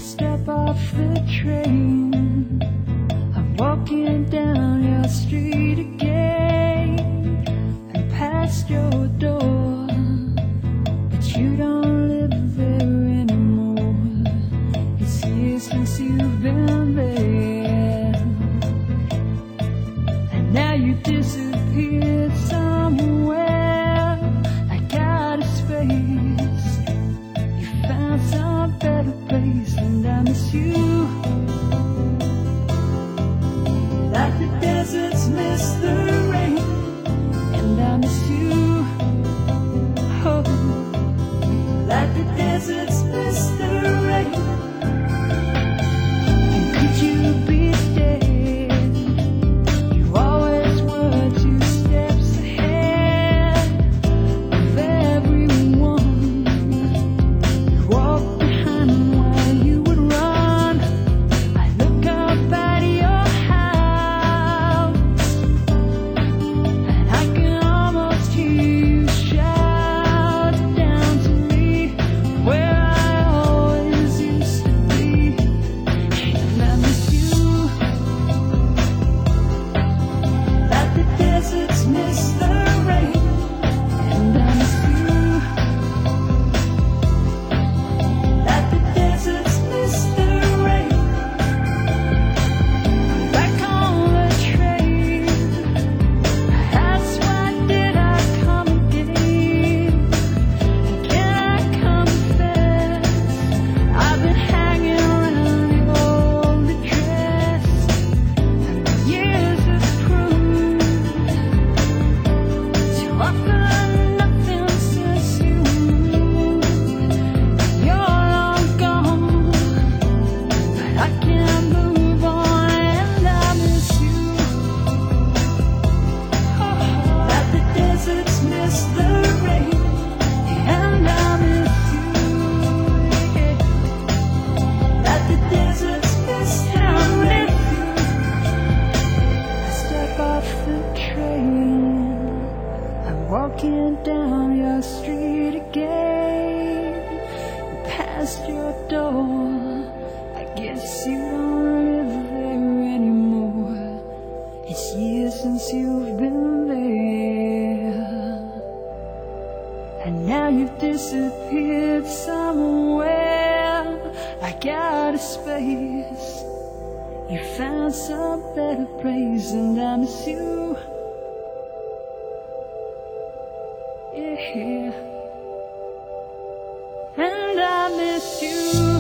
step off the train, I'm walking down your street again and past your door, but you don't live there anymore. It's years since you've been there, and now you disappeared somewhere like outer space. You found some better place, and I miss you like the deserts miss the rain, and I miss you, oh, like the deserts miss the rain. And could you be dead? You always were 2 steps ahead of everyone. You walked behind while you would run. I look up at your house, and I can almost hear you shout down to me where I always used to be. And I miss you like the deserts miss the rain, and I miss you like the deserts miss the rain. Back on the train, that's why did I come again? Can I confess, I've been hanging around your old address, and the years have proved to offer nothing since you moved. You're long gone, but I can't move on, and I miss you. Like the deserts miss the rain, and I miss you. Like the deserts miss the rain. I step off the train, I'm walking down your street again, past your door. I guess you don't live there anymore. It's years since you've been there, and now you've disappeared somewhere like outer space. You found some better place, and I miss you. Yeah, and I miss you.